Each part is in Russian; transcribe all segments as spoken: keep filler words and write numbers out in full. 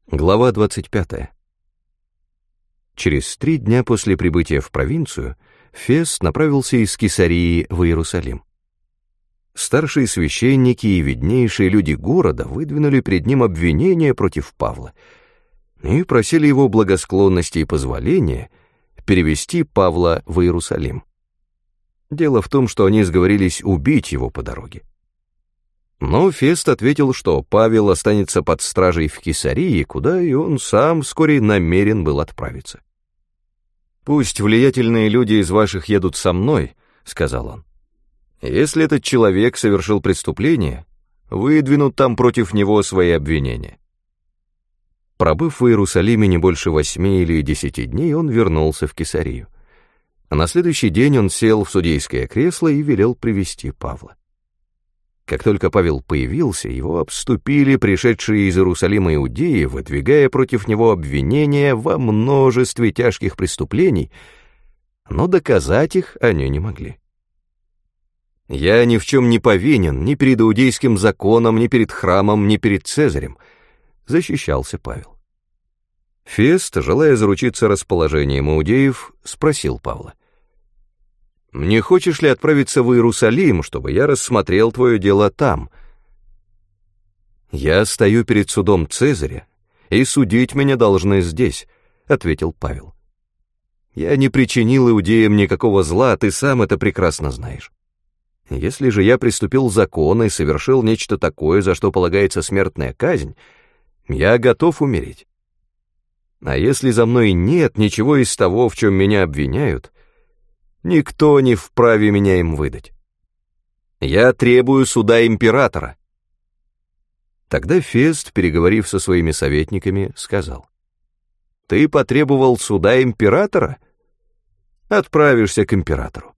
Глава двадцать пятая. Через три дня после прибытия в провинцию Фест направился из Кесарии в Иерусалим. Старшие священники и виднейшие люди города выдвинули перед ним обвинения против Павла и просили его благосклонности и позволения перевести Павла в Иерусалим. Дело в том, что они сговорились убить его по дороге. Но Фест ответил, что Павел останется под стражей в Кесарии, куда и он сам вскоре намерен был отправиться. «Пусть влиятельные люди из ваших едут со мной», — сказал он. «Если этот человек совершил преступление, выдвинут там против него свои обвинения». Пробыв в Иерусалиме не больше восьми или десяти дней, он вернулся в Кесарию. А на следующий день он сел в судейское кресло и велел привести Павла. Как только Павел появился, его обступили пришедшие из Иерусалима иудеи, выдвигая против него обвинения во множестве тяжких преступлений, но доказать их они не могли. «Я ни в чем не повинен, ни перед иудейским законом, ни перед храмом, ни перед Цезарем», — защищался Павел. Фест, желая заручиться расположением иудеев, спросил Павла: «Не хочешь ли отправиться в Иерусалим, чтобы я рассмотрел твое дело там?» «Я стою перед судом Цезаря, и судить меня должны здесь», — ответил Павел. «Я не причинил иудеям никакого зла, ты сам это прекрасно знаешь. Если же я приступил закон и совершил нечто такое, за что полагается смертная казнь, я готов умереть. А если за мной нет ничего из того, в чем меня обвиняют, никто не вправе меня им выдать. Я требую суда императора». Тогда Фест, переговорив со своими советниками, сказал: «Ты потребовал суда императора? Отправишься к императору».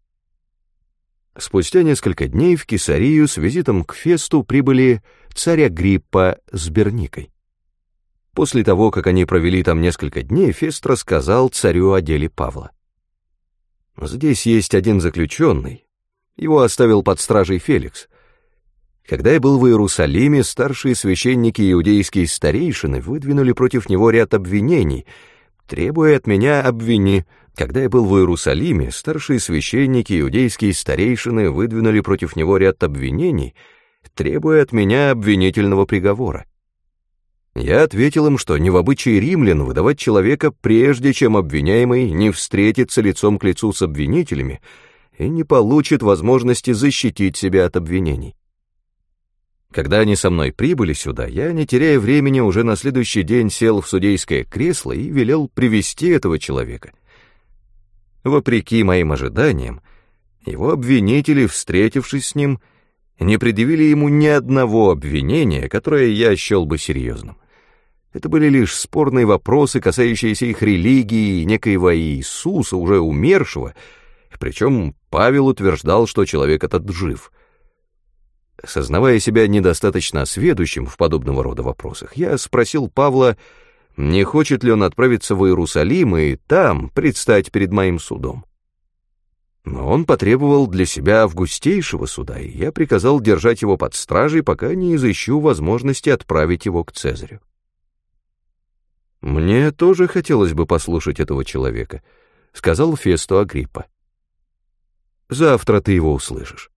Спустя несколько дней в Кесарию с визитом к Фесту прибыли царь Агриппа с Берникой. После того, как они провели там несколько дней, Фест рассказал царю о деле Павла. «Здесь есть один заключенный. Его оставил под стражей Феликс. Когда я был в Иерусалиме, старшие священники и иудейские старейшины выдвинули против него ряд обвинений, требуя от меня обвини. Когда я был в Иерусалиме, старшие священники и иудейские старейшины выдвинули против него ряд обвинений, требуя от меня обвинительного приговора. Я ответил им, что не в обычае римлян выдавать человека, прежде чем обвиняемый не встретится лицом к лицу с обвинителями и не получит возможности защитить себя от обвинений. Когда они со мной прибыли сюда, я, не теряя времени, уже на следующий день сел в судейское кресло и велел привести этого человека. Вопреки моим ожиданиям, его обвинители, встретившись с ним, не предъявили ему ни одного обвинения, которое я счел бы серьезным. Это были лишь спорные вопросы, касающиеся их религии и некоего Иисуса, уже умершего, причем Павел утверждал, что человек этот жив. Сознавая себя недостаточно осведущим в подобного рода вопросах, я спросил Павла, не хочет ли он отправиться в Иерусалим и там предстать перед моим судом. Но он потребовал для себя августейшего суда, и я приказал держать его под стражей, пока не изыщу возможности отправить его к Цезарю. «Мне тоже хотелось бы послушать этого человека», — сказал Фесту Агриппа. «Завтра ты его услышишь».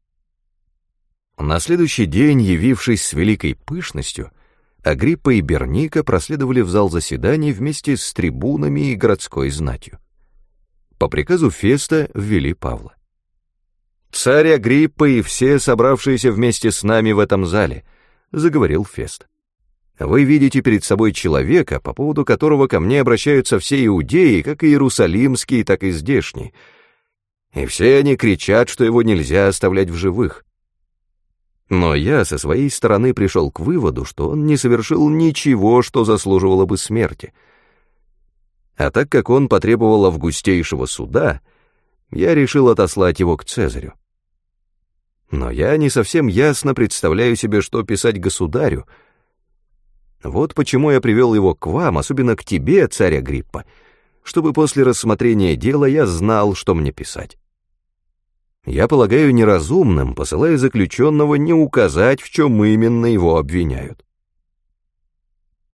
На следующий день, явившись с великой пышностью, Агриппа и Берника проследовали в зал заседаний вместе с трибунами и городской знатью. По приказу Феста ввели Павла. «Царь Агриппа и все собравшиеся вместе с нами в этом зале», — заговорил Фест. «Вы видите перед собой человека, по поводу которого ко мне обращаются все иудеи, как и иерусалимские, так и здешние. И все они кричат, что его нельзя оставлять в живых. Но я со своей стороны пришел к выводу, что он не совершил ничего, что заслуживало бы смерти. А так как он потребовал августейшего суда, я решил отослать его к Цезарю. Но я не совсем ясно представляю себе, что писать государю. Вот почему я привел его к вам, особенно к тебе, царь Агриппа, чтобы после рассмотрения дела я знал, что мне писать. Я полагаю неразумным, посылая заключенного, не указать, в чем именно его обвиняют.